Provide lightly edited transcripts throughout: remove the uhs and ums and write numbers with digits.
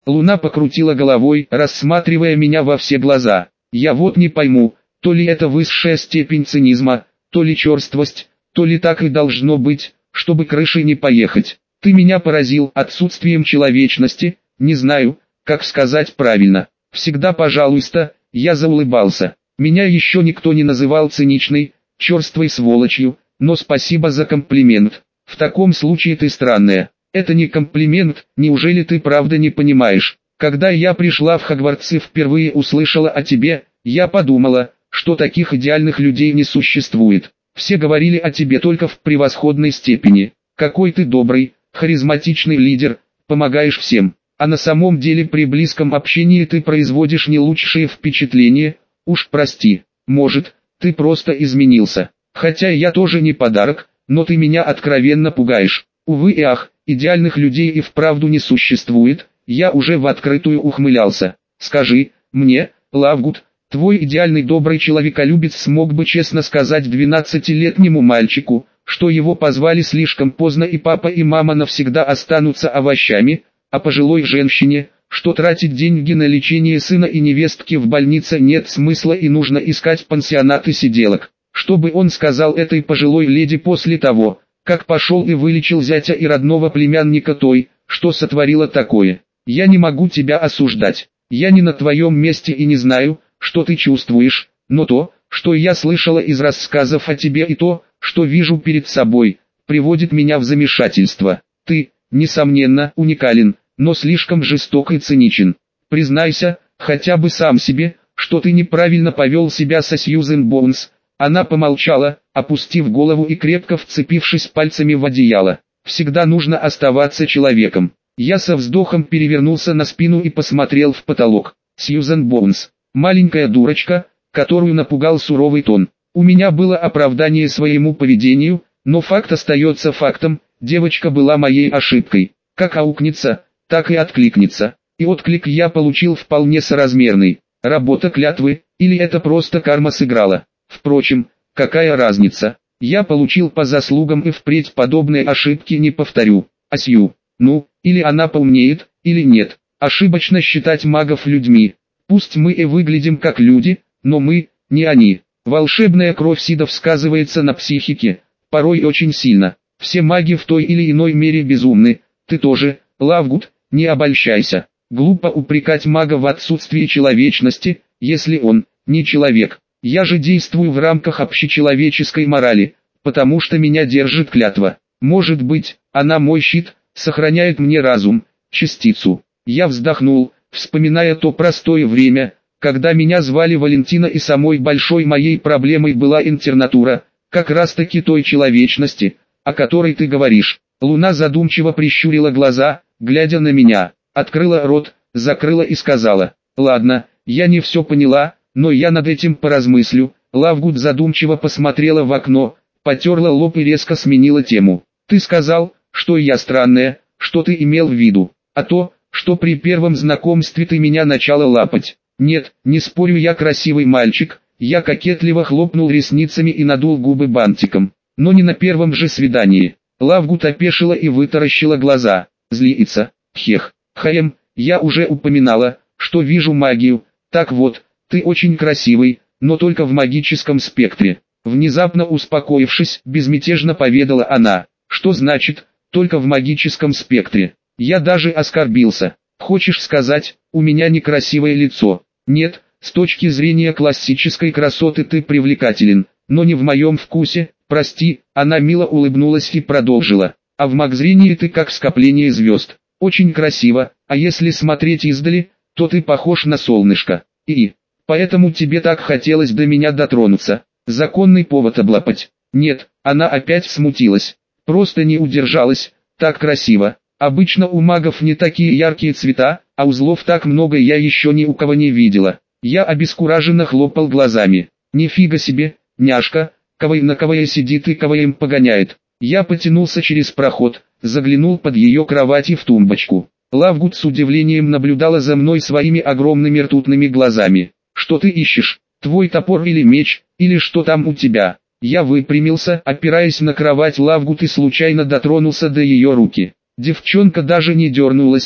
Луна покрутила головой, рассматривая меня во все глаза. Я вот не пойму, то ли это высшая степень цинизма, то ли черствость, то ли так и должно быть, чтобы крышей не поехать. Ты меня поразил отсутствием человечности, не знаю, как сказать правильно. Всегда пожалуйста, я заулыбался. Меня еще никто не называл циничной, черствой сволочью, но спасибо за комплимент. В таком случае ты странная. Это не комплимент, неужели ты правда не понимаешь? Когда я пришла в Хогвартс и впервые услышала о тебе, я подумала, что таких идеальных людей не существует. Все говорили о тебе только в превосходной степени. Какой ты добрый, харизматичный лидер, помогаешь всем. А на самом деле при близком общении ты производишь не лучшие впечатления. Уж прости, может, ты просто изменился. Хотя я тоже не подарок, но ты меня откровенно пугаешь. Увы и ах, идеальных людей и вправду не существует. Я уже в открытую ухмылялся. Скажи мне, Лавгуд, твой идеальный добрый человеколюбец смог бы честно сказать 12-летнему мальчику, что его позвали слишком поздно и папа и мама навсегда останутся овощами, а пожилой женщине, что тратить деньги на лечение сына и невестки в больнице нет смысла и нужно искать пансионат и сиделок. Чтобы он сказал этой пожилой леди после того, как пошел и вылечил зятя и родного племянника той, что сотворила такое. Я не могу тебя осуждать. Я не на твоем месте и не знаю, что ты чувствуешь, но то, что я слышала из рассказов о тебе и то, что вижу перед собой, приводит меня в замешательство. Ты, несомненно, уникален, но слишком жесток и циничен. Признайся, хотя бы сам себе, что ты неправильно повел себя со Сьюзен Боунс. Она помолчала, опустив голову и крепко вцепившись пальцами в одеяло. Всегда нужно оставаться человеком. Я со вздохом перевернулся на спину и посмотрел в потолок. Сьюзен Боунс. Маленькая дурочка, которую напугал суровый тон. У меня было оправдание своему поведению, но факт остается фактом, девочка была моей ошибкой. Как аукнется, так и откликнется. И отклик я получил вполне соразмерный. Работа клятвы, или это просто карма сыграла. Впрочем, какая разница? Я получил по заслугам и впредь подобные ошибки не повторю. А Сью, ну, или она поумнеет, или нет. Ошибочно считать магов людьми. Пусть мы и выглядим как люди, но мы, не они. Волшебная кровь сидов сказывается на психике, порой очень сильно. Все маги в той или иной мере безумны. Ты тоже, Лавгуд, не обольщайся. Глупо упрекать мага в отсутствии человечности, если он не человек. Я же действую в рамках общечеловеческой морали, потому что меня держит клятва. Может быть, она мой щит, сохраняет мне разум, частицу. Я вздохнул, вспоминая то простое время, когда меня звали Валентина и самой большой моей проблемой была интернатура, как раз таки той человечности, о которой ты говоришь. Луна задумчиво прищурила глаза, глядя на меня, открыла рот, закрыла и сказала: «Ладно, я не все поняла, но я над этим поразмыслю». Лавгуд задумчиво посмотрела в окно, потерла лоб и резко сменила тему. «Ты сказал, что я странная, что ты имел в виду? А то, что при первом знакомстве ты меня начала лапать». «Нет, не спорю, я красивый мальчик». Я кокетливо хлопнул ресницами и надул губы бантиком. Но не на первом же свидании. Лавгуд опешила и вытаращила глаза. Злится. Хех. Хаем, я уже упоминала, что вижу магию. Так вот, ты очень красивый, но только в магическом спектре. Внезапно успокоившись, безмятежно поведала она. Что значит, только в магическом спектре? Я даже оскорбился. Хочешь сказать, у меня некрасивое лицо? Нет, с точки зрения классической красоты ты привлекателен, но не в моем вкусе, прости. Она мило улыбнулась и продолжила. А в магзрении ты как скопление звезд. Очень красиво, а если смотреть издали, то ты похож на солнышко. И поэтому тебе так хотелось до меня дотронуться. Законный повод облапать. Нет, она опять смутилась. Просто не удержалась, так красиво. Обычно у магов не такие яркие цвета, а узлов так много я еще ни у кого не видела. Я обескураженно хлопал глазами. Нифига себе, няшка, кавай на кавае сидит и каваем погоняет. Я потянулся через проход, заглянул под ее кровать и в тумбочку. Лавгуд с удивлением наблюдала за мной своими огромными ртутными глазами. «Что ты ищешь? Твой топор или меч, или что там у тебя?» Я выпрямился, опираясь на кровать Лавгуд и случайно дотронулся до ее руки. Девчонка даже не дернулась,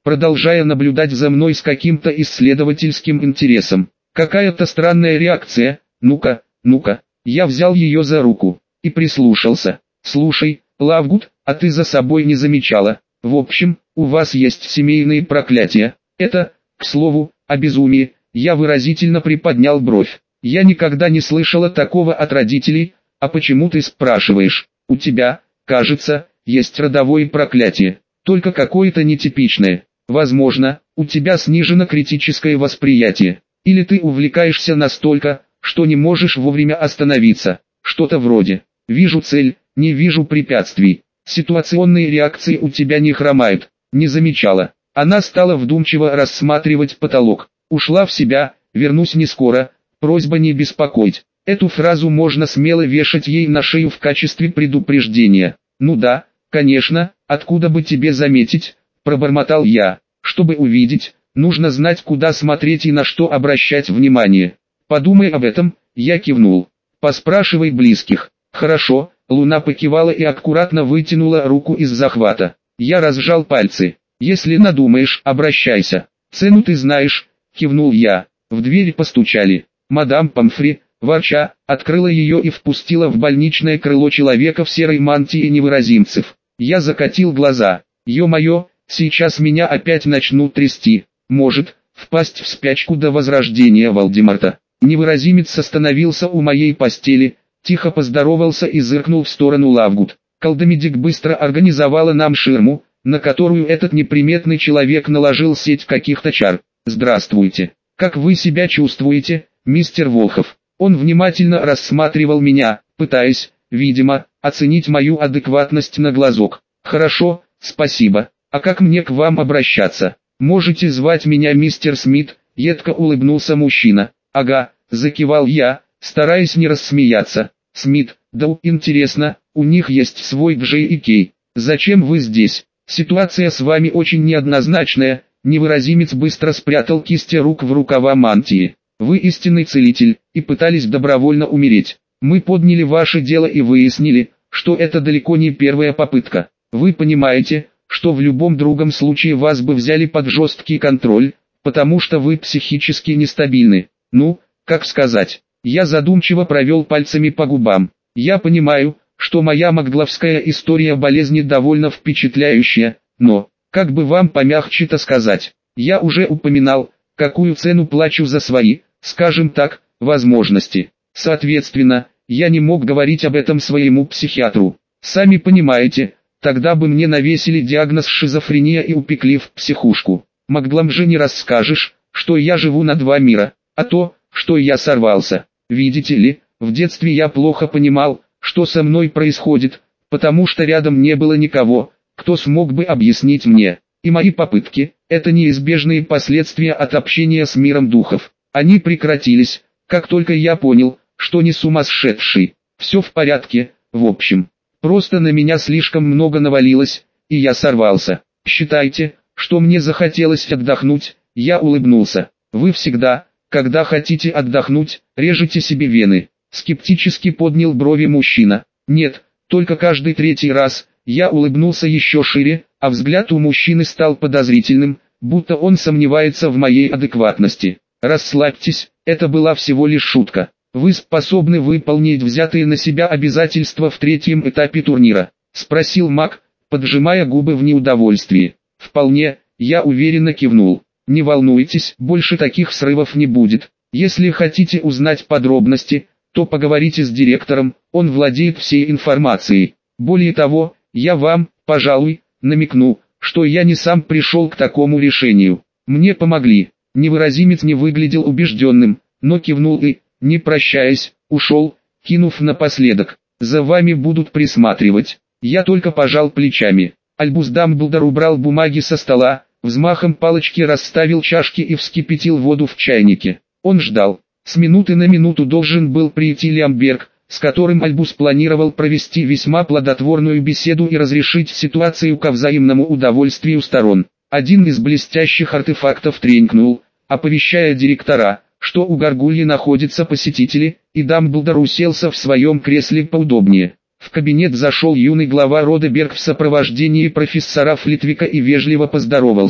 продолжая наблюдать за мной с каким-то исследовательским интересом. Какая-то странная реакция, ну-ка, ну-ка. Я взял ее за руку и прислушался. Слушай, Лавгуд, а ты за собой не замечала? В общем, у вас есть семейные проклятия. Это, к слову, о безумии. Я выразительно приподнял бровь. Я никогда не слышала такого от родителей. А почему ты спрашиваешь? У тебя, кажется, есть родовое проклятие. Только какое-то нетипичное. Возможно, у тебя снижено критическое восприятие. Или ты увлекаешься настолько, что не можешь вовремя остановиться. Что-то вроде «вижу цель, не вижу препятствий». Ситуационные реакции у тебя не хромают. Не замечала. Она стала вдумчиво рассматривать потолок. Ушла в себя, вернусь не скоро, просьба не беспокоить. Эту фразу можно смело вешать ей на шею в качестве предупреждения. Ну да, конечно, откуда бы тебе заметить, пробормотал я. Чтобы увидеть, нужно знать, куда смотреть и на что обращать внимание. Подумай об этом, я кивнул. Поспрашивай близких. Хорошо, Луна покивала и аккуратно вытянула руку из захвата. Я разжал пальцы. Если надумаешь, обращайся. Цену ты знаешь, кивнул я. В дверь постучали. Мадам Помфри, ворча, открыла ее и впустила в больничное крыло человека в серой мантии невыразимцев. Я закатил глаза. Ё-моё, сейчас меня опять начнут трясти. Может, впасть в спячку до возрождения Волдемарта. Невыразимец остановился у моей постели, тихо поздоровался и зыркнул в сторону Лавгуд. Колдомедик быстро организовала нам ширму, на которую этот неприметный человек наложил сеть каких-то чар. «Здравствуйте. Как вы себя чувствуете, мистер Волхов?» Он внимательно рассматривал меня, пытаясь, видимо, оценить мою адекватность на глазок. «Хорошо, спасибо. А как мне к вам обращаться? Можете звать меня мистер Смит», — едко улыбнулся мужчина. «Ага», — закивал я, стараясь не рассмеяться. «Смит, да интересно, у них есть свой Джей и Кей. Зачем вы здесь? Ситуация с вами очень неоднозначная». Невыразимец быстро спрятал кисти рук в рукава мантии. «Вы истинный целитель, и пытались добровольно умереть. Мы подняли ваше дело и выяснили, что это далеко не первая попытка. Вы понимаете, что в любом другом случае вас бы взяли под жесткий контроль, потому что вы психически нестабильны. Ну, как сказать?» Я задумчиво провел пальцами по губам. «Я понимаю, что моя магловская история болезни довольно впечатляющая, но, как бы вам помягче-то сказать, я уже упоминал, какую цену плачу за свои, скажем так, возможности. Соответственно, я не мог говорить об этом своему психиатру. Сами понимаете, тогда бы мне навесили диагноз шизофрения и упекли в психушку. Маглам же не расскажешь, что я живу на два мира, а то, что я сорвался. Видите ли, в детстве я плохо понимал, что со мной происходит, потому что рядом не было никого, кто смог бы объяснить мне. И мои попытки – это неизбежные последствия от общения с миром духов. Они прекратились, как только я понял, что не сумасшедший. Все в порядке, в общем. Просто на меня слишком много навалилось, и я сорвался. Считайте, что мне захотелось отдохнуть, я улыбнулся. Вы всегда, когда хотите отдохнуть, режете себе вены. Скептически поднял брови мужчина. Нет, только каждый третий раз. Я улыбнулся еще шире, а взгляд у мужчины стал подозрительным, будто он сомневается в моей адекватности. Расслабьтесь, это была всего лишь шутка. Вы способны выполнить взятые на себя обязательства в третьем этапе турнира? Спросил маг, поджимая губы в неудовольствии. Вполне, я уверенно кивнул. Не волнуйтесь, больше таких срывов не будет. Если хотите узнать подробности, то поговорите с директором, он владеет всей информацией. Более того, я вам, пожалуй, намекну, что я не сам пришел к такому решению. Мне помогли. Невыразимец не выглядел убежденным, но кивнул и, не прощаясь, ушел, кинув напоследок: «За вами будут присматривать». Я только пожал плечами. Альбус Дамблдор убрал бумаги со стола, взмахом палочки расставил чашки и вскипятил воду в чайнике. Он ждал. С минуты на минуту должен был прийти Лиамберг, с которым Альбус планировал провести весьма плодотворную беседу и разрешить ситуацию ко взаимному удовольствию сторон. Один из блестящих артефактов тренькнул, оповещая директора, что у Гаргульи находятся посетители, и Дамблдор уселся в своем кресле поудобнее. В кабинет зашел юный глава рода Берг в сопровождении профессора Флитвика и вежливо поздоровался.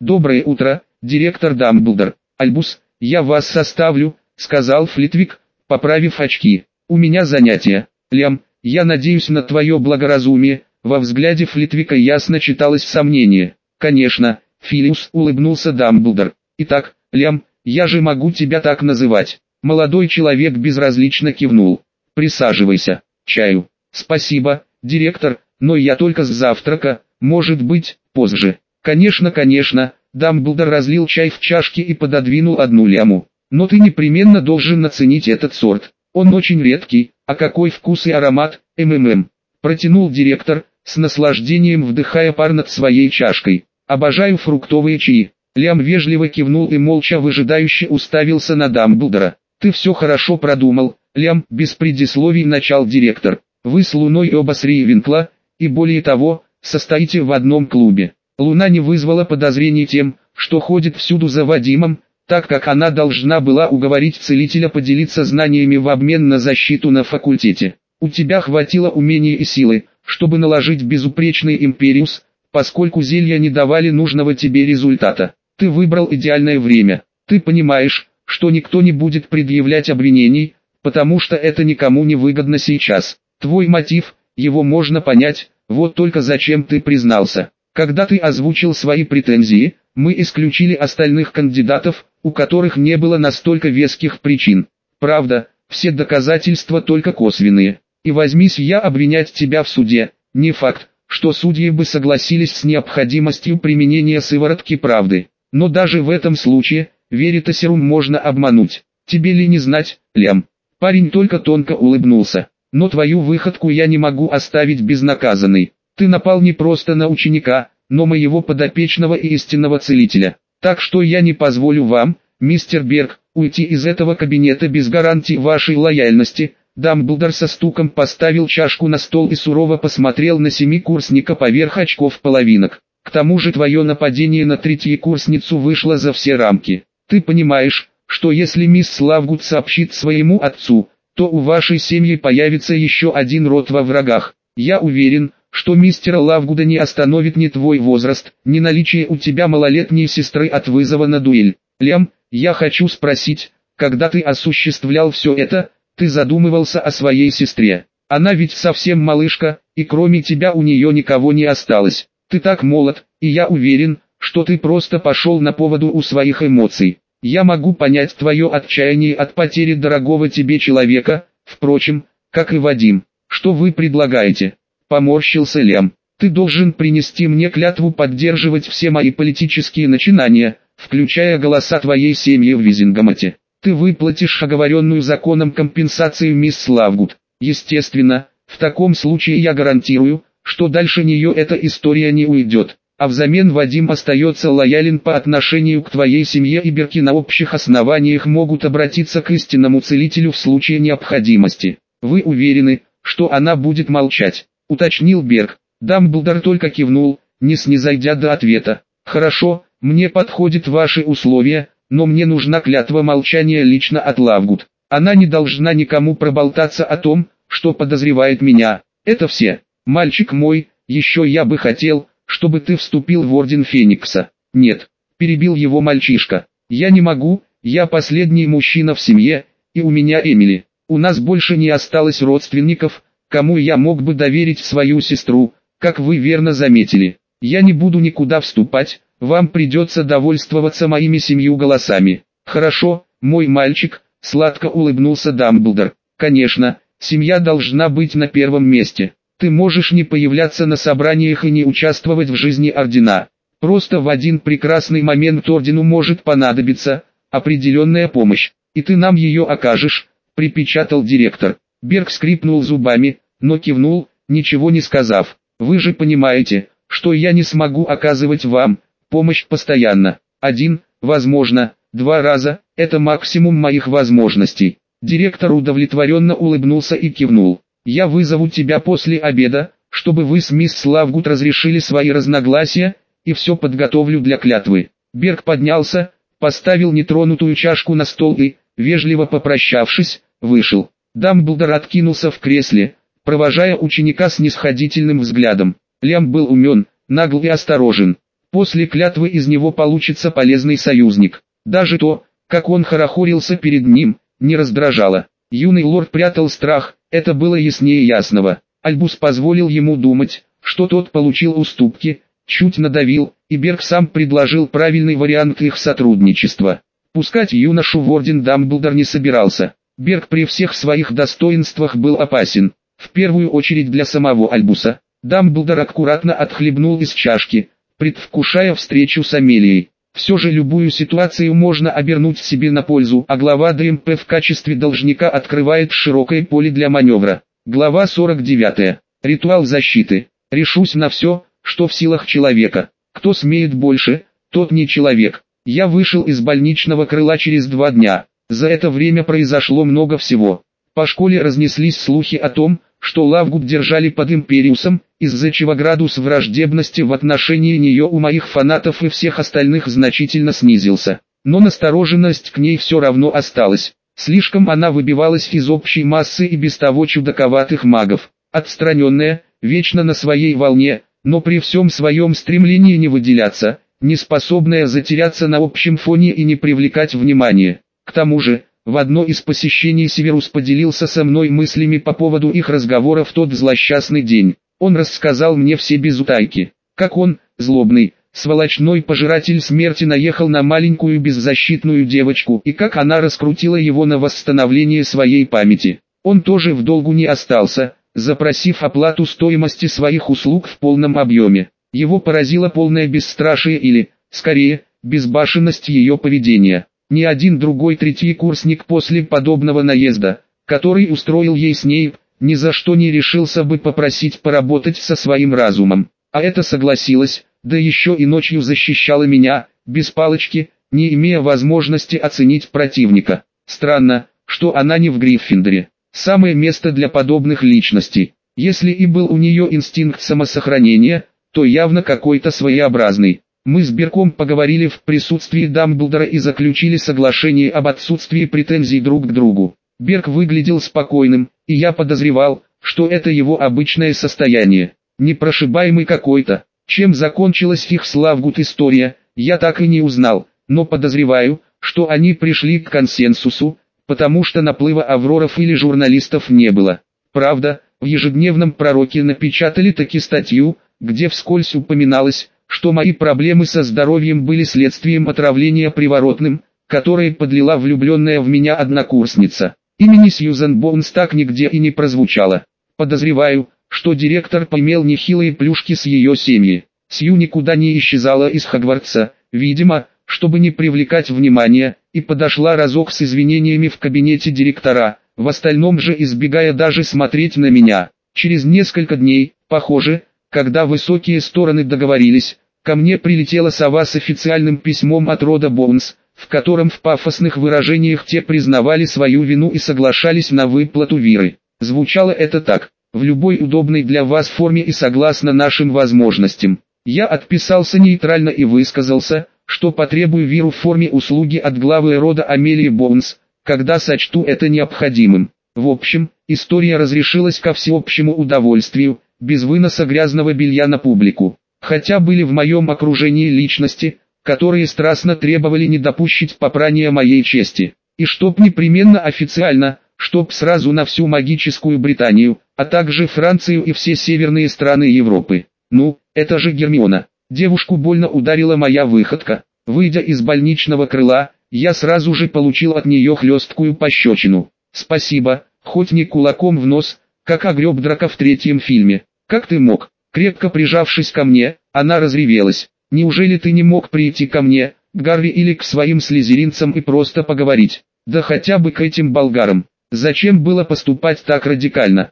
«Доброе утро, директор Дамблдор. Альбус, я вас составлю», — сказал Флитвик, поправив очки. «У меня занятие. Лям, я надеюсь на твое благоразумие». Во взгляде Флитвика ясно читалось сомнение. «Конечно, Филиус», — улыбнулся Дамблдор. «Итак, Лям, я же могу тебя так называть». Молодой человек безразлично кивнул. «Присаживайся. Чаю». «Спасибо, директор, но я только с завтрака, может быть, позже». «Конечно, конечно». Дамблдор разлил чай в чашки и пододвинул одну Ляму. «Но ты непременно должен оценить этот сорт. Он очень редкий, а какой вкус и аромат, протянул директор, с наслаждением вдыхая пар над своей чашкой. «Обожаю фруктовые чаи». Лям вежливо кивнул и молча выжидающе уставился на Дамблдора. «Ты все хорошо продумал, Лям», — без предисловий начал директор. «Вы с Луной оба с Рейвенкла, и более того, состоите в одном клубе». Луна не вызвала подозрений тем, что ходит всюду за Вадимом, так как она должна была уговорить целителя поделиться знаниями в обмен на защиту на факультете. «У тебя хватило умения и силы, чтобы наложить безупречный империус, поскольку зелья не давали нужного тебе результата. Ты выбрал идеальное время. Ты понимаешь, что никто не будет предъявлять обвинений, потому что это никому не выгодно сейчас. Твой мотив, его можно понять, вот только зачем ты признался. Когда ты озвучил свои претензии, мы исключили остальных кандидатов, у которых не было настолько веских причин. Правда, все доказательства только косвенные. И возьмись я обвинять тебя в суде, не факт, что судьи бы согласились с необходимостью применения сыворотки правды. Но даже в этом случае, Веритасерум можно обмануть. Тебе ли не знать, Лям?» Парень только тонко улыбнулся. «Но твою выходку я не могу оставить безнаказанной. Ты напал не просто на ученика, но моего подопечного и истинного целителя. Так что я не позволю вам, мистер Берг, уйти из этого кабинета без гарантии вашей лояльности». Дамблдор со стуком поставил чашку на стол и сурово посмотрел на семикурсника поверх очков половинок. «К тому же твое нападение на третьекурсницу вышло за все рамки. Ты понимаешь, что если мисс Лавгуд сообщит своему отцу, то у вашей семьи появится еще один род во врагах. Я уверен, что мистера Лавгуда не остановит ни твой возраст, ни наличие у тебя малолетней сестры от вызова на дуэль. Лям, я хочу спросить, когда ты осуществлял все это, ты задумывался о своей сестре? Она ведь совсем малышка, и кроме тебя у нее никого не осталось. Ты так молод, и я уверен, что ты просто пошел на поводу у своих эмоций. Я могу понять твое отчаяние от потери дорогого тебе человека, впрочем, как и Вадим. Что вы предлагаете?» Поморщился Лям. «Ты должен принести мне клятву поддерживать все мои политические начинания, включая голоса твоей семьи в Визингамоте. Ты выплатишь оговоренную законом компенсацию мисс Лавгуд. Естественно, в таком случае я гарантирую, что дальше нее эта история не уйдет. А взамен Вадим остается лоялен по отношению к твоей семье, и Берки на общих основаниях могут обратиться к истинному целителю в случае необходимости. Вы уверены, что она будет молчать?» — уточнил Берг. Дамблдор только кивнул, не снизойдя до ответа. «Хорошо, мне подходят ваши условия, но мне нужна клятва молчания лично от Лавгуд. Она не должна никому проболтаться о том, что подозревает меня. Это все. Мальчик мой, еще я бы хотел, чтобы ты вступил в Орден Феникса». «Нет», — перебил его мальчишка. «Я не могу, я последний мужчина в семье, и у меня Эмили. У нас больше не осталось родственников, кому я мог бы доверить свою сестру, как вы верно заметили. Я не буду никуда вступать, вам придется довольствоваться моими 7 голосами». «Хорошо, мой мальчик», — сладко улыбнулся Дамблдор. «Конечно, семья должна быть на первом месте. Ты можешь не появляться на собраниях и не участвовать в жизни Ордена. Просто в один прекрасный момент Ордену может понадобиться определенная помощь, и ты нам ее окажешь», — припечатал директор. Берг скрипнул зубами, но кивнул, ничего не сказав. «Вы же понимаете, что я не смогу оказывать вам помощь постоянно. 1, возможно, 2 раза – это максимум моих возможностей». Директор удовлетворенно улыбнулся и кивнул. «Я вызову тебя после обеда, чтобы вы с мисс Лавгуд разрешили свои разногласия, и все подготовлю для клятвы». Берг поднялся, поставил нетронутую чашку на стол и, вежливо попрощавшись, вышел. Дамблдор откинулся в кресле, провожая ученика снисходительным взглядом. Лям был умен, нагл и осторожен. После клятвы из него получится полезный союзник. Даже то, как он хорохорился перед ним, не раздражало. Юный лорд прятал страх, это было яснее ясного. Альбус позволил ему думать, что тот получил уступки, чуть надавил, и Берг сам предложил правильный вариант их сотрудничества. Пускать юношу в орден Дамблдор не собирался. Берг при всех своих достоинствах был опасен. В первую очередь для самого Альбуса. Дамблдор аккуратно отхлебнул из чашки, предвкушая встречу с Амелией. Все же любую ситуацию можно обернуть себе на пользу, а глава ДМП в качестве должника открывает широкое поле для маневра. Глава 49. Ритуал защиты. Решусь на все, что в силах человека. Кто смеет больше, тот не человек. Я вышел из больничного крыла через 2 дня. За это время произошло много всего. По школе разнеслись слухи о том, что Лавгуд держали под Империусом, из-за чего градус враждебности в отношении нее у моих фанатов и всех остальных значительно снизился. Но настороженность к ней все равно осталась. Слишком она выбивалась из общей массы и без того чудаковатых магов. Отстраненная, вечно на своей волне, но при всем своем стремлении не выделяться, не способная затеряться на общем фоне и не привлекать внимания. К тому же, в одно из посещений Северус поделился со мной мыслями по поводу их разговора в тот злосчастный день. Он рассказал мне все без утайки, как он, злобный, сволочной пожиратель смерти, наехал на маленькую беззащитную девочку и как она раскрутила его на восстановление своей памяти. Он тоже в долгу не остался, запросив оплату стоимости своих услуг в полном объеме. Его поразило полное бесстрашие или, скорее, безбашенность ее поведения. Ни один другой третьекурсник после подобного наезда, который устроил ей Снейп, ни за что не решился бы попросить поработать со своим разумом. А это согласилась, да еще и ночью защищала меня, без палочки, не имея возможности оценить противника. Странно, что она не в Гриффиндоре. Самое место для подобных личностей. Если и был у нее инстинкт самосохранения, то явно какой-то своеобразный. Мы с Бергом поговорили в присутствии Дамблдора и заключили соглашение об отсутствии претензий друг к другу. Берг выглядел спокойным, и я подозревал, что это его обычное состояние. Непрошибаемый какой-то. Чем закончилась их с Лавгуд история, я так и не узнал, но подозреваю, что они пришли к консенсусу, потому что наплыва авроров или журналистов не было. Правда, в ежедневном пророке напечатали таки статью, где вскользь упоминалось, что мои проблемы со здоровьем были следствием отравления приворотным, которое подлила влюбленная в меня однокурсница. Имени Сьюзен Боунс так нигде и не прозвучало. Подозреваю, что директор поимел нехилые плюшки с ее семьи. Сью никуда не исчезала из Хогвартса, видимо, чтобы не привлекать внимания, и подошла разок с извинениями в кабинете директора, в остальном же избегая даже смотреть на меня. Через несколько дней, похоже, когда высокие стороны договорились, ко мне прилетела сова с официальным письмом от рода Боунс, в котором в пафосных выражениях те признавали свою вину и соглашались на выплату виры. Звучало это так: в любой удобной для вас форме и согласно нашим возможностям. Я отписался нейтрально и высказался, что потребую виру в форме услуги от главы рода Амелии Боунс, когда сочту это необходимым. В общем, история разрешилась ко всеобщему удовольствию, без выноса грязного белья на публику. Хотя были в моем окружении личности, которые страстно требовали не допустить попрания моей чести. И чтоб непременно официально, чтоб сразу на всю магическую Британию, а также Францию и все северные страны Европы. Ну, это же Гермиона. Девушку больно ударила моя выходка. Выйдя из больничного крыла, я сразу же получил от нее хлесткую пощечину. Спасибо, хоть не кулаком в нос, как огреб Драко в 3-м фильме. Как ты мог? Крепко прижавшись ко мне, она разревелась. Неужели ты не мог прийти ко мне, к Гарви или к своим слизеринцам и просто поговорить? Да хотя бы к этим болгарам. Зачем было поступать так радикально?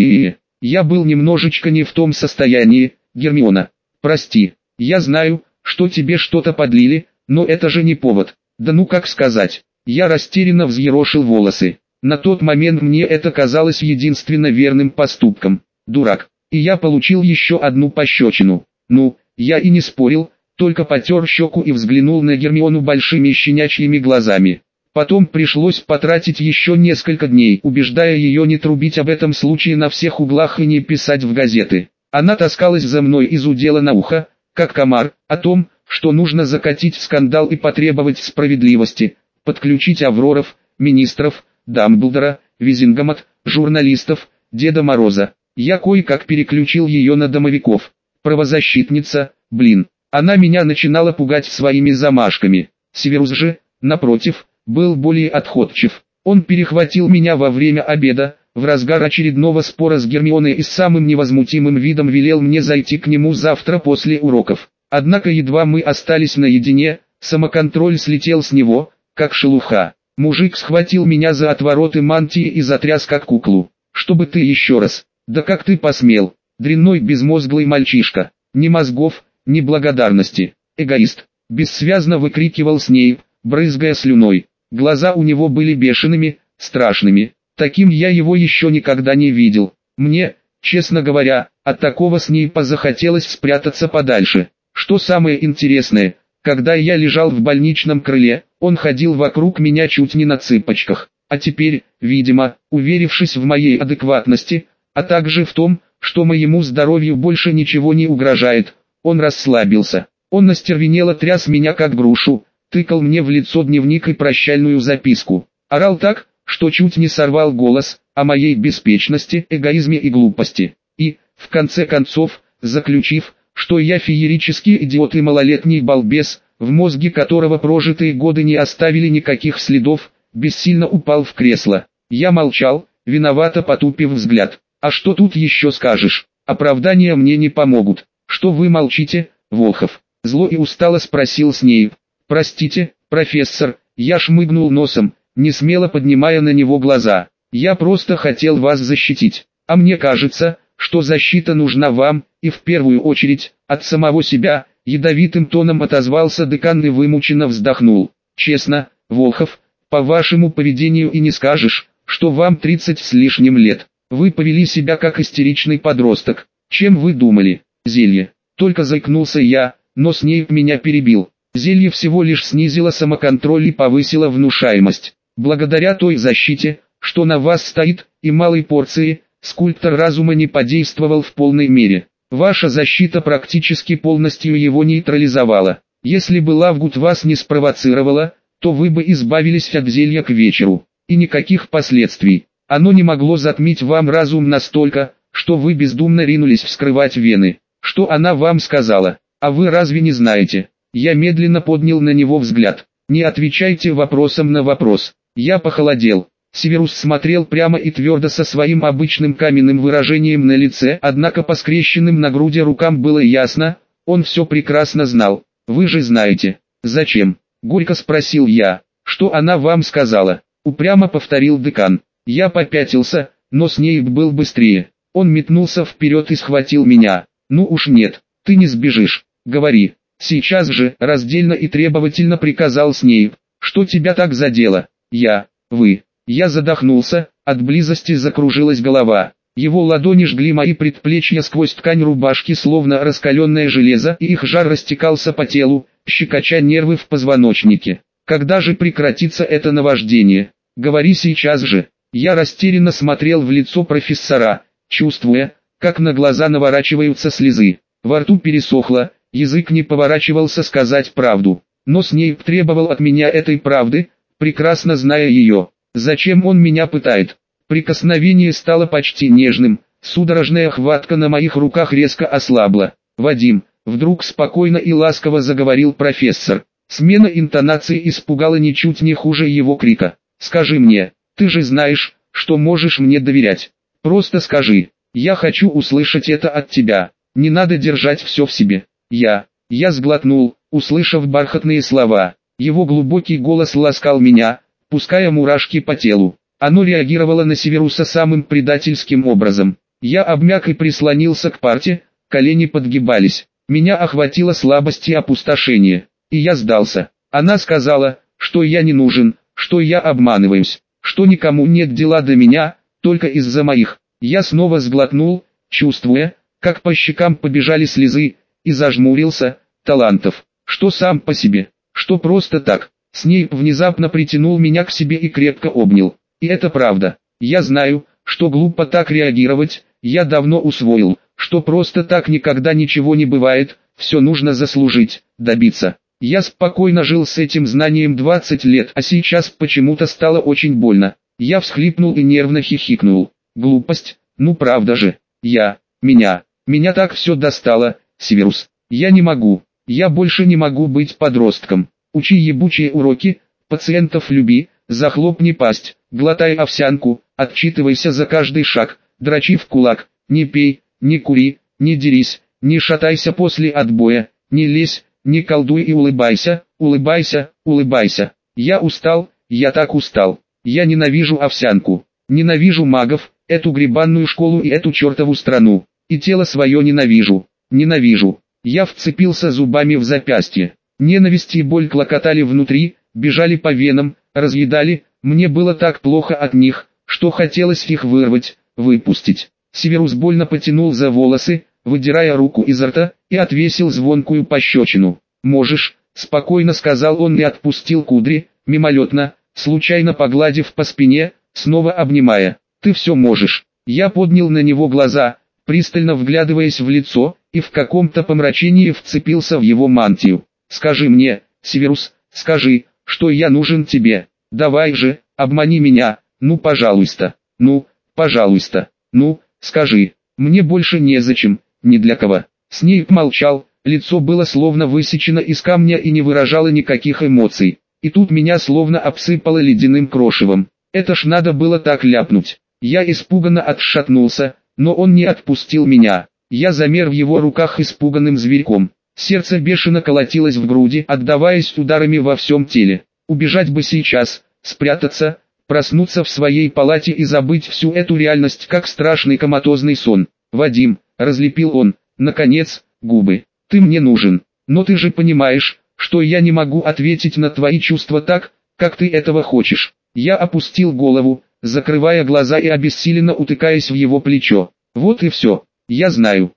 Я был немножечко не в том состоянии, Гермиона. Прости, я знаю, что тебе что-то подлили, но это же не повод. Да ну как сказать. Я растерянно взъерошил волосы. На тот момент мне это казалось единственно верным поступком. Дурак. И я получил еще одну пощечину. Ну, я и не спорил, только потер щеку и взглянул на Гермиону большими щенячьими глазами. Потом пришлось потратить еще несколько дней, убеждая ее не трубить об этом случае на всех углах и не писать в газеты. Она таскалась за мной из удела на ухо, как комар, о том, что нужно закатить скандал и потребовать справедливости, подключить Авроров, министров, Дамблдора, Визингамот, журналистов, Деда Мороза. Я кое-как переключил ее на домовиков. Правозащитница, блин, она меня начинала пугать своими замашками. Северус же, напротив, был более отходчив. Он перехватил меня во время обеда, в разгар очередного спора с Гермионой, и с самым невозмутимым видом велел мне зайти к нему завтра после уроков. Однако едва мы остались наедине, самоконтроль слетел с него, как шелуха. Мужик схватил меня за отвороты мантии и затряс как куклу. «Чтобы ты еще раз? Да как ты посмел? Дрянной безмозглый мальчишка. Ни мозгов, ни благодарности. Эгоист!» Бессвязно выкрикивал Снейп, брызгая слюной. Глаза у него были бешеными, страшными. Таким я его еще никогда не видел. Мне, честно говоря, от такого Снейпа захотелось спрятаться подальше. Что самое интересное, когда я лежал в больничном крыле, он ходил вокруг меня чуть не на цыпочках. А теперь, видимо, уверившись в моей адекватности, а также в том, что моему здоровью больше ничего не угрожает, он расслабился. Он настервенело тряс меня как грушу, тыкал мне в лицо дневник и прощальную записку. Орал так, что чуть не сорвал голос, о моей беспечности, эгоизме и глупости. И, в конце концов, заключив, что я феерический идиот и малолетний балбес, в мозге которого прожитые годы не оставили никаких следов, бессильно упал в кресло. Я молчал, виновато потупив взгляд. А что тут еще скажешь? Оправдания мне не помогут. Что вы молчите, Волхов? Зло и устало спросил Снейп. Простите, профессор, я шмыгнул носом, не смело поднимая на него глаза. Я просто хотел вас защитить. А мне кажется, что защита нужна вам, и в первую очередь, от самого себя, ядовитым тоном отозвался декан и вымученно вздохнул. Честно, Волхов, по вашему поведению и не скажешь, что вам 30 с лишним лет. Вы повели себя как истеричный подросток. Чем вы думали? Зелье. Только заикнулся я, но Снейп меня перебил. Зелье всего лишь снизило самоконтроль и повысило внушаемость. Благодаря той защите, что на вас стоит, и малой порции, скульптор разума не подействовал в полной мере. Ваша защита практически полностью его нейтрализовала. Если бы Лавгуд вас не спровоцировала, то вы бы избавились от зелья к вечеру. И никаких последствий. Оно не могло затмить вам разум настолько, что вы бездумно ринулись вскрывать вены. Что она вам сказала? А вы разве не знаете? Я медленно поднял на него взгляд. Не отвечайте вопросом на вопрос. Я похолодел. Северус смотрел прямо и твердо со своим обычным каменным выражением на лице, однако по скрещенным на груди рукам было ясно, он все прекрасно знал. Вы же знаете. Зачем? Горько спросил я. Что она вам сказала? Упрямо повторил декан. Я попятился, но Снейп был быстрее. Он метнулся вперед и схватил меня. Ну уж нет, ты не сбежишь. Говори. Сейчас же, раздельно и требовательно приказал Снейп. Что тебя так задело? Вы. Я задохнулся, от близости закружилась голова. Его ладони жгли мои предплечья сквозь ткань рубашки, словно раскаленное железо, и их жар растекался по телу, щекоча нервы в позвоночнике. Когда же прекратится это наваждение? Говори сейчас же. Я растерянно смотрел в лицо профессора, чувствуя, как на глаза наворачиваются слезы. Во рту пересохло, язык не поворачивался сказать правду. Но Снейп требовал от меня этой правды, прекрасно зная ее. Зачем он меня пытает? Прикосновение стало почти нежным, судорожная хватка на моих руках резко ослабла. «Вадим», вдруг спокойно и ласково заговорил профессор. Смена интонации испугала ничуть не хуже его крика. «Скажи мне, ты же знаешь, что можешь мне доверять. Просто скажи, я хочу услышать это от тебя, не надо держать все в себе». Я сглотнул, услышав бархатные слова. Его глубокий голос ласкал меня, пуская мурашки по телу. Оно реагировало на Северуса самым предательским образом. Я обмяк и прислонился к парте, колени подгибались. Меня охватила слабость и опустошение. И я сдался. Она сказала, что я не нужен, что я обманываюсь, что никому нет дела до меня, только из-за моих. Я снова сглотнул, чувствуя, как по щекам побежали слезы, и зажмурился. Талантов, что сам по себе, что просто так. Снейп внезапно притянул меня к себе и крепко обнял. И это правда. Я знаю, что глупо так реагировать, я давно усвоил, что просто так никогда ничего не бывает, все нужно заслужить, добиться. Я спокойно жил с этим знанием 20 лет, а сейчас почему-то стало очень больно. Я всхлипнул и нервно хихикнул. Глупость, ну правда же. Меня так все достало, Северус. Я не могу. Я больше не могу быть подростком. Учи ебучие уроки, пациентов люби, захлопни пасть, глотай овсянку, отчитывайся за каждый шаг, дрочи в кулак, не пей, не кури, не дерись, не шатайся после отбоя, не лезь, не колдуй и улыбайся, улыбайся, улыбайся. Я устал, я так устал. Я ненавижу овсянку, ненавижу магов, эту гребанную школу и эту чертову страну. И тело свое ненавижу. Я вцепился зубами в запястье. Ненависть и боль клокотали внутри, бежали по венам, разъедали. Мне было так плохо от них, что хотелось их вырвать, выпустить. Северус больно потянул за волосы, выдирая руку изо рта, и отвесил звонкую пощечину. «Можешь», — спокойно сказал он и отпустил кудри, мимолетно, случайно погладив по спине, снова обнимая. «Ты все можешь». Я поднял на него глаза, пристально вглядываясь в лицо, и в каком-то помрачении вцепился в его мантию. «Скажи мне, Северус, скажи, что я нужен тебе. Давай же, обмани меня, ну пожалуйста, скажи, мне больше незачем, ни для кого». Снейп молчал, лицо было словно высечено из камня и не выражало никаких эмоций. И тут меня словно обсыпало ледяным крошевом. Это ж надо было так ляпнуть. Я испуганно отшатнулся, но он не отпустил меня. Я замер в его руках испуганным зверьком. Сердце бешено колотилось в груди, отдаваясь ударами во всем теле. Убежать бы сейчас, спрятаться, проснуться в своей палате и забыть всю эту реальность как страшный коматозный сон. «Вадим», — разлепил он, наконец, губы, — «ты мне нужен, но ты же понимаешь, что я не могу ответить на твои чувства так, как ты этого хочешь». Я опустил голову, закрывая глаза и обессиленно утыкаясь в его плечо. «Вот и все. Я знаю,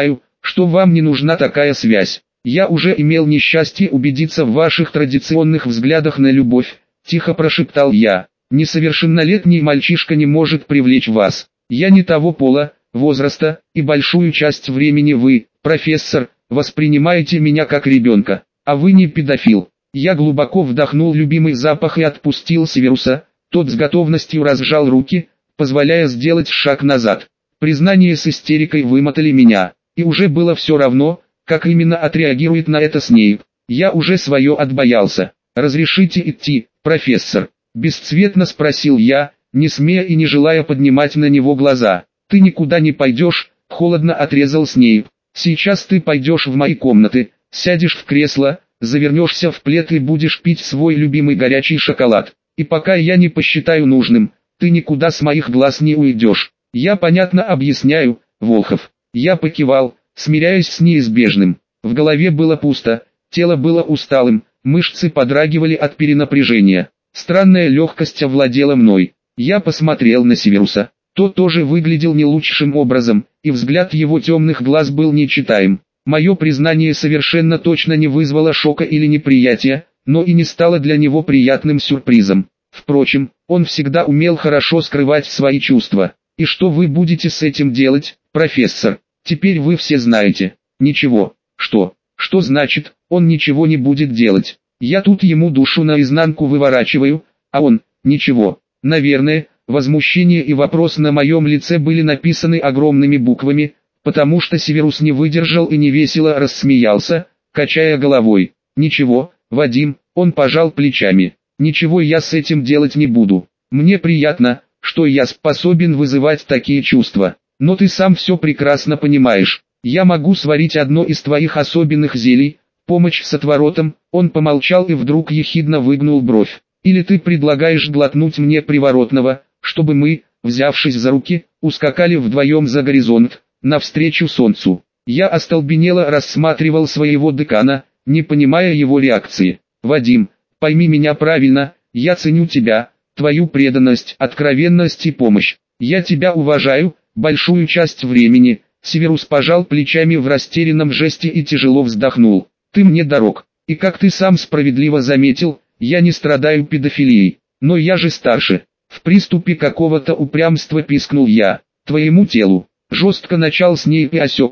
что вам не нужна такая связь. Я уже имел несчастье убедиться в ваших традиционных взглядах на любовь», — тихо прошептал я. «Несовершеннолетний мальчишка не может привлечь вас. Я не того пола, возраста, и большую часть времени вы, профессор, воспринимаете меня как ребенка, а вы не педофил». Я глубоко вдохнул любимый запах и отпустил Северуса. Тот с готовностью разжал руки, позволяя сделать шаг назад. Признание с истерикой вымотали меня, и уже было все равно, как именно отреагирует на это Снейп. Я уже свое отбоялся. «Разрешите идти, профессор?» — бесцветно спросил я, не смея и не желая поднимать на него глаза. «Ты никуда не пойдешь», — холодно отрезал Снейп. «Сейчас ты пойдешь в мои комнаты, сядешь в кресло, завернешься в плед и будешь пить свой любимый горячий шоколад. И пока я не посчитаю нужным, ты никуда с моих глаз не уйдешь. Я понятно объясняю, Волхов». Я покивал, смиряясь с неизбежным. В голове было пусто, тело было усталым, мышцы подрагивали от перенапряжения. Странная легкость овладела мной. Я посмотрел на Северуса. Тот тоже выглядел не лучшим образом, и взгляд его темных глаз был нечитаем. Мое признание совершенно точно не вызвало шока или неприятия, но и не стало для него приятным сюрпризом. Впрочем, он всегда умел хорошо скрывать свои чувства. «И что вы будете с этим делать, профессор? Теперь вы все знаете». «Ничего». «Что? Что значит, он ничего не будет делать? Я тут ему душу наизнанку выворачиваю, а он, ничего». Наверное, возмущение и вопрос на моем лице были написаны огромными буквами, потому что Северус не выдержал и невесело рассмеялся, качая головой. «Ничего, Вадим», — он пожал плечами. «Ничего я с этим делать не буду. Мне приятно, что я способен вызывать такие чувства. Но ты сам все прекрасно понимаешь. Я могу сварить одно из твоих особенных зелий, помощь с отворотом». Он помолчал и вдруг ехидно выгнул бровь. «Или ты предлагаешь глотнуть мне приворотного, чтобы мы, взявшись за руки, ускакали вдвоем за горизонт, навстречу солнцу». Я остолбенело рассматривал своего декана, не понимая его реакции. «Вадим, пойми меня правильно, я ценю тебя, твою преданность, откровенность и помощь. Я тебя уважаю, большую часть времени». Северус пожал плечами в растерянном жесте и тяжело вздохнул. «Ты мне дорог, и как ты сам справедливо заметил, я не страдаю педофилией, но я же старше». В приступе какого-то упрямства пискнул я. «Твоему телу». Жестко начал с ней и осекся,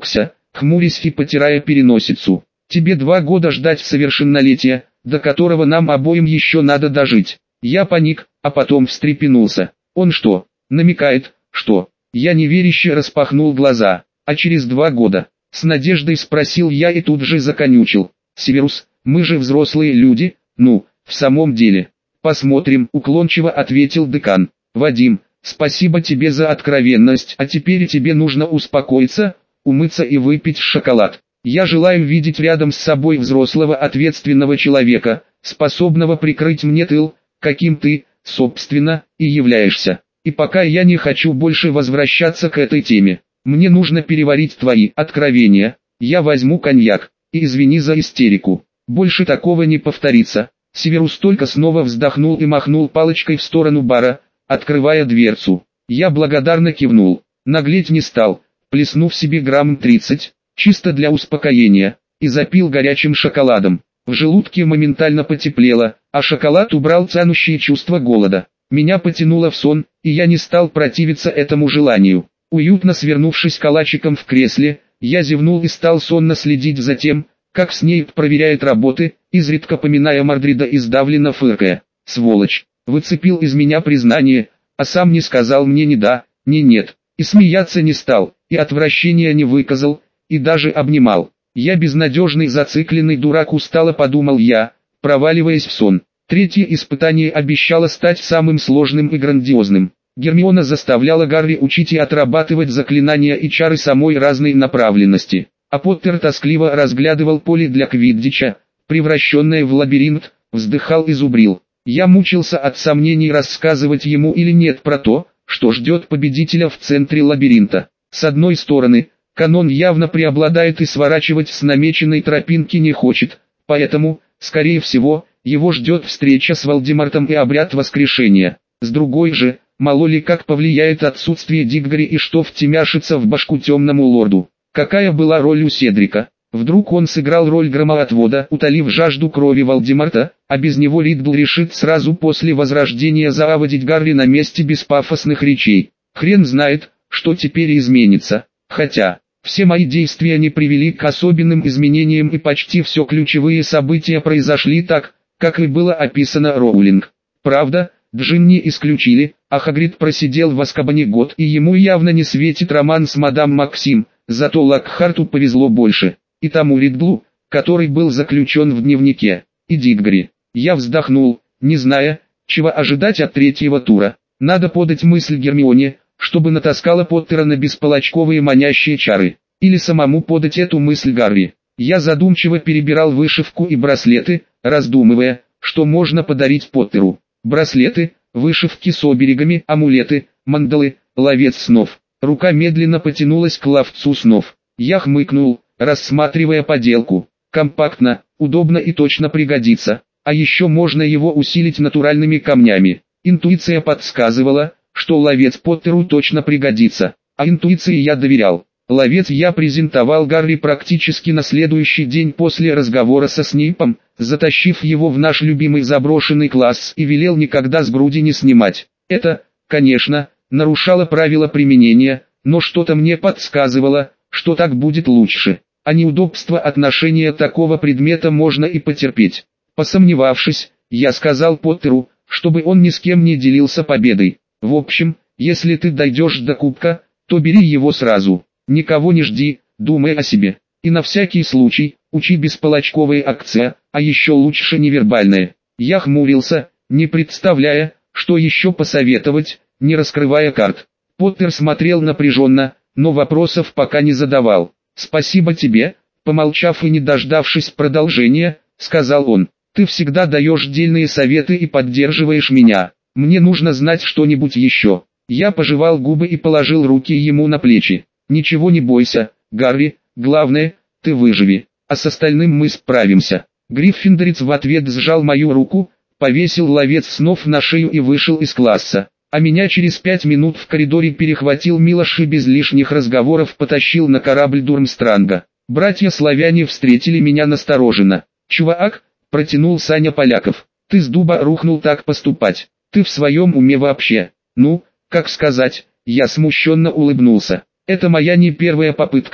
хмурясь и потирая переносицу. Тебе 2 года ждать совершеннолетия, до которого нам обоим еще надо дожить. Я паник, а потом встрепенулся. Он что, намекает, что? Я неверяще распахнул глаза. А через 2 года? С надеждой спросил я и тут же законючил. Северус, мы же взрослые люди, ну, в самом деле. Посмотрим, уклончиво ответил декан. Вадим, спасибо тебе за откровенность, а теперь тебе нужно успокоиться, умыться и выпить шоколад. Я желаю видеть рядом с собой взрослого ответственного человека, способного прикрыть мне тыл, каким ты, собственно, и являешься. И пока я не хочу больше возвращаться к этой теме. Мне нужно переварить твои откровения. Я возьму коньяк, и извини за истерику. Больше такого не повторится. Северус только снова вздохнул и махнул палочкой в сторону бара, открывая дверцу. Я благодарно кивнул. Наглеть не стал, плеснув себе грамм 30, чисто для успокоения, и запил горячим шоколадом. В желудке моментально потеплело, а шоколад убрал тянущие чувства голода. Меня потянуло в сон, и я не стал противиться этому желанию. Уютно свернувшись калачиком в кресле, я зевнул и стал сонно следить за тем, как Снейп проверяет работы, изредка поминая Мордрида и сдавленно фыркая. Сволочь, выцепил из меня признание, а сам не сказал мне ни да, ни нет. И смеяться не стал, и отвращения не выказал, и даже обнимал. Я безнадежный зацикленный дурак, устало подумал я, проваливаясь в сон. Третье испытание обещало стать самым сложным и грандиозным. Гермиона заставляла Гарри учить и отрабатывать заклинания и чары самой разной направленности. А Поттер тоскливо разглядывал поле для квиддича, превращенное в лабиринт, вздыхал и зубрил. Я мучился от сомнений, рассказывать ему или нет про то, что ждет победителя в центре лабиринта. С одной стороны, канон явно преобладает и сворачивать с намеченной тропинки не хочет, поэтому, скорее всего, его ждет встреча с Волдемортом и обряд воскрешения. С другой же, мало ли как повлияет отсутствие Диггори и что втемяшится в башку темному лорду. Какая была роль у Седрика? Вдруг он сыграл роль громоотвода, утолив жажду крови Волдеморта, а без него Риддл решит сразу после возрождения зааводить Гарри на месте без пафосных речей. Хрен знает, что теперь изменится. Хотя, все мои действия не привели к особенным изменениям и почти все ключевые события произошли так, как и было описано Роулинг. Правда, Джинни исключили, а Хагрид просидел в Азкабане год и ему явно не светит роман с мадам Максим, зато Локхарту повезло больше. И тому Риддлу, который был заключен в дневнике, и Диггори. Я вздохнул, не зная, чего ожидать от третьего тура. Надо подать мысль Гермионе, чтобы натаскала Поттера на бесполочковые манящие чары. Или самому подать эту мысль Гарри. Я задумчиво перебирал вышивку и браслеты, раздумывая, что можно подарить Поттеру. Браслеты, вышивки с оберегами, амулеты, мандалы, ловец снов. Рука медленно потянулась к ловцу снов. Я хмыкнул, рассматривая поделку. Компактно, удобно и точно пригодится. А еще можно его усилить натуральными камнями. Интуиция подсказывала, что ловец Поттеру точно пригодится. А интуиции я доверял. Ловец я презентовал Гарри практически на следующий день после разговора со Снейпом, затащив его в наш любимый заброшенный класс и велел никогда с груди не снимать. Это, конечно, нарушало правила применения, но что-то мне подсказывало, что так будет лучше. А неудобство отношения такого предмета можно и потерпеть. Посомневавшись, я сказал Поттеру, чтобы он ни с кем не делился победой. В общем, если ты дойдешь до кубка, то бери его сразу. Никого не жди, думай о себе. И на всякий случай, учи бесполочковые акции, а еще лучше невербальные. Я хмурился, не представляя, что еще посоветовать, не раскрывая карт. Поттер смотрел напряженно, но вопросов пока не задавал. «Спасибо тебе», помолчав и не дождавшись продолжения, сказал он. «Ты всегда даешь дельные советы и поддерживаешь меня. Мне нужно знать что-нибудь еще». Я пожевал губы и положил руки ему на плечи. «Ничего не бойся, Гарри, главное, ты выживи, а с остальным мы справимся». Гриффиндорец в ответ сжал мою руку, повесил ловец снов на шею и вышел из класса. А меня через 5 минут в коридоре перехватил Милош и без лишних разговоров потащил на корабль Дурмстранга. Братья-славяне встретили меня настороженно. «Чувак», — протянул Саня Поляков, — «ты с дуба рухнул так поступать? Ты в своем уме вообще?» «Ну, как сказать», — я смущенно улыбнулся. «Это моя не первая попытка»,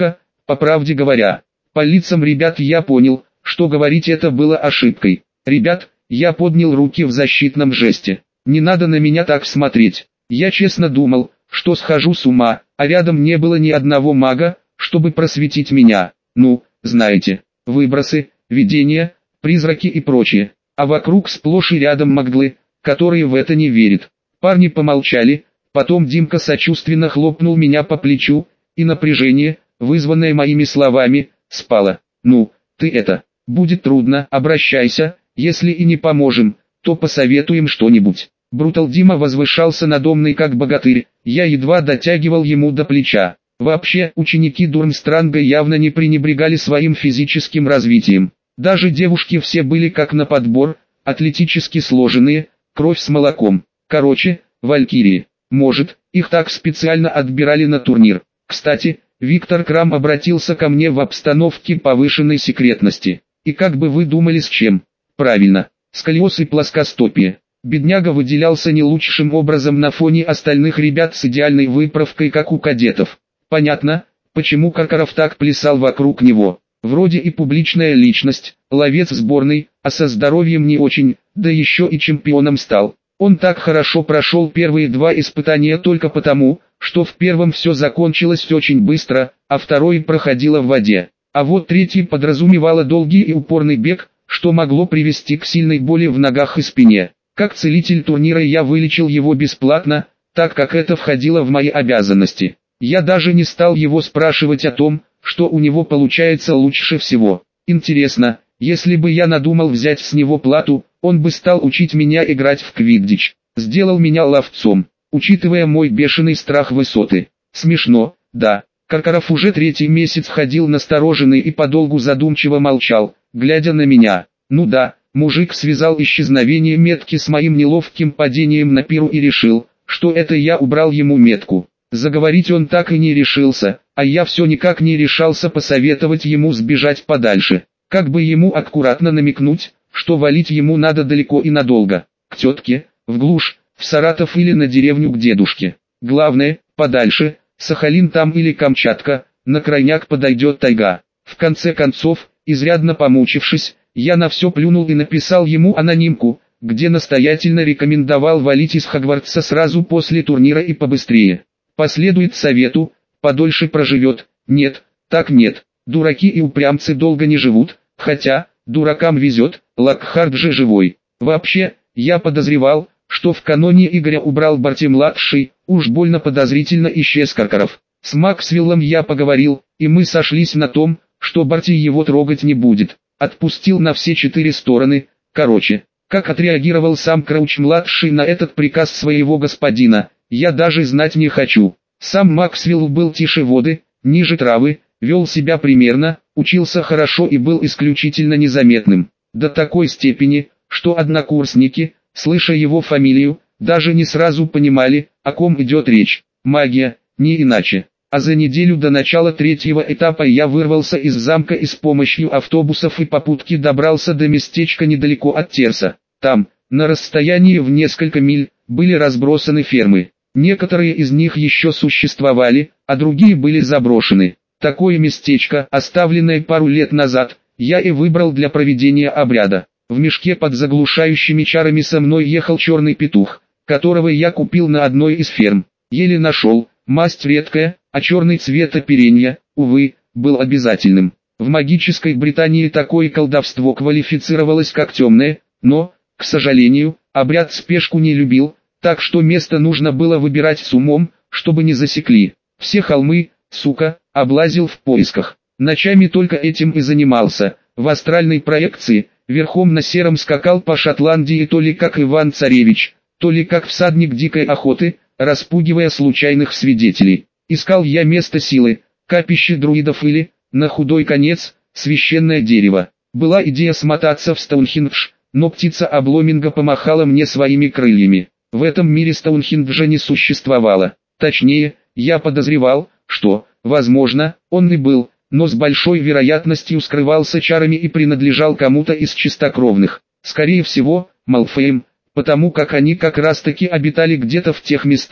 По правде говоря, по лицам ребят я понял, что говорить это было ошибкой. Ребят, я поднял руки в защитном жесте. Не надо на меня так смотреть. Я честно думал, что схожу с ума, а рядом не было ни одного мага, чтобы просветить меня. Ну, знаете, выбросы, видения, призраки и прочее. А вокруг сплошь и рядом маглы, которые в это не верят. Парни помолчали, потом Димка сочувственно хлопнул меня по плечу, и напряжение, вызванное моими словами, спало. Ну, ты это, будет трудно, обращайся, если и не поможем, то посоветуем что-нибудь. Брутал Дима возвышался надо мной как богатырь, я едва дотягивал ему до плеча. Вообще, ученики Дурмстранга явно не пренебрегали своим физическим развитием. Даже девушки все были как на подбор, атлетически сложенные, кровь с молоком. Короче, валькирии. Может, их так специально отбирали на турнир. Кстати, Виктор Крам обратился ко мне в обстановке повышенной секретности. И как бы вы думали с чем? Правильно, сколиоз и плоскостопие. Бедняга выделялся не лучшим образом на фоне остальных ребят с идеальной выправкой, как у кадетов. Понятно, почему Каркаров так плясал вокруг него. Вроде и публичная личность, ловец сборной, а со здоровьем не очень, да еще и чемпионом стал. Он так хорошо прошел первые два испытания только потому, что в первом все закончилось очень быстро, а второе проходило в воде. А вот третий подразумевало долгий и упорный бег, что могло привести к сильной боли в ногах и спине. Как целитель турнира я вылечил его бесплатно, так как это входило в мои обязанности. Я даже не стал его спрашивать о том, что у него получается лучше всего. Интересно, если бы я надумал взять с него плату, он бы стал учить меня играть в квиддич. Сделал меня ловцом, учитывая мой бешеный страх высоты. Смешно, да. Каркаров уже третий месяц ходил настороженный и подолгу задумчиво молчал, глядя на меня. Ну да, мужик связал исчезновение метки с моим неловким падением на пиру и решил, что это я убрал ему метку. Заговорить он так и не решился, а я все никак не решался посоветовать ему сбежать подальше. Как бы ему аккуратно намекнуть, что валить ему надо далеко и надолго. К тетке, в глушь, в Саратов или на деревню к дедушке. Главное, подальше, Сахалин там или Камчатка, на крайняк подойдет тайга. В конце концов, изрядно помучившись, я на все плюнул и написал ему анонимку, где настоятельно рекомендовал валить из Хогвартса сразу после турнира и побыстрее. Последует совету, подольше проживет. Нет, так нет. Дураки и упрямцы долго не живут, хотя, дуракам везет, Локхард же живой. Вообще, я подозревал, что в каноне Игоря убрал Барти-младший, уж больно подозрительно исчез Каркаров. С Максвеллом я поговорил, и мы сошлись на том, что Барти его трогать не будет. Отпустил на все 4 стороны. Короче, как отреагировал сам Крауч-младший на этот приказ своего господина, я даже знать не хочу. Сам Максвелл был тише воды, ниже травы, вел себя примерно, учился хорошо и был исключительно незаметным. До такой степени, что однокурсники, слыша его фамилию, даже не сразу понимали, о ком идет речь. Магия, не иначе. А за неделю до начала третьего этапа я вырвался из замка и с помощью автобусов и попутки добрался до местечка недалеко от Терса. Там, на расстоянии в несколько миль, были разбросаны фермы. Некоторые из них еще существовали, а другие были заброшены. Такое местечко, оставленное пару лет назад, я и выбрал для проведения обряда. В мешке под заглушающими чарами со мной ехал черный петух, которого я купил на одной из ферм. Еле нашел, масть редкая, а черный цвет оперенья, увы, был обязательным. В магической Британии такое колдовство квалифицировалось как темное, но, к сожалению, обряд спешку не любил, так что место нужно было выбирать с умом, чтобы не засекли. Все холмы, сука, облазил в поисках. Ночами только этим и занимался. В астральной проекции, верхом на сером скакал по Шотландии то ли как Иван-Царевич, то ли как всадник дикой охоты, распугивая случайных свидетелей. Искал я место силы, капище друидов или, на худой конец, священное дерево. Была идея смотаться в Стоунхендж, но птица Обломинга помахала мне своими крыльями. В этом мире Стоунхенджа не существовало. Точнее, я подозревал, что, возможно, он и был, но с большой вероятностью скрывался чарами и принадлежал кому-то из чистокровных. Скорее всего, Малфоям, потому как они как раз таки обитали где-то в тех местах.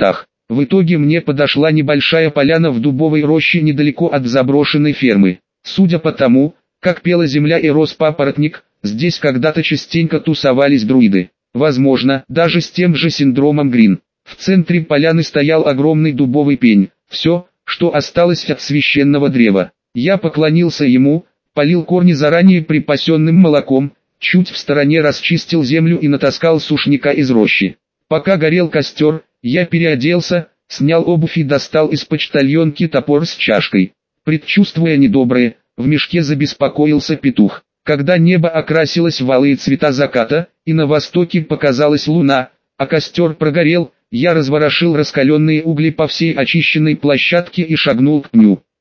В итоге мне подошла небольшая поляна в дубовой роще недалеко от заброшенной фермы. Судя по тому, как пела земля и рос папоротник, здесь когда-то частенько тусовались друиды. Возможно, даже с тем же синдромом Грин. В центре поляны стоял огромный дубовый пень, все, что осталось от священного древа. Я поклонился ему, полил корни заранее припасенным молоком, чуть в стороне расчистил землю и натаскал сушняка из рощи. Пока горел костер, я переоделся, снял обувь и достал из почтальонки топор с чашкой. Предчувствуя недоброе, в мешке забеспокоился петух. Когда небо окрасилось в алые цвета заката, и на востоке показалась луна, а костер прогорел, я разворошил раскаленные угли по всей очищенной площадке и шагнул к пню.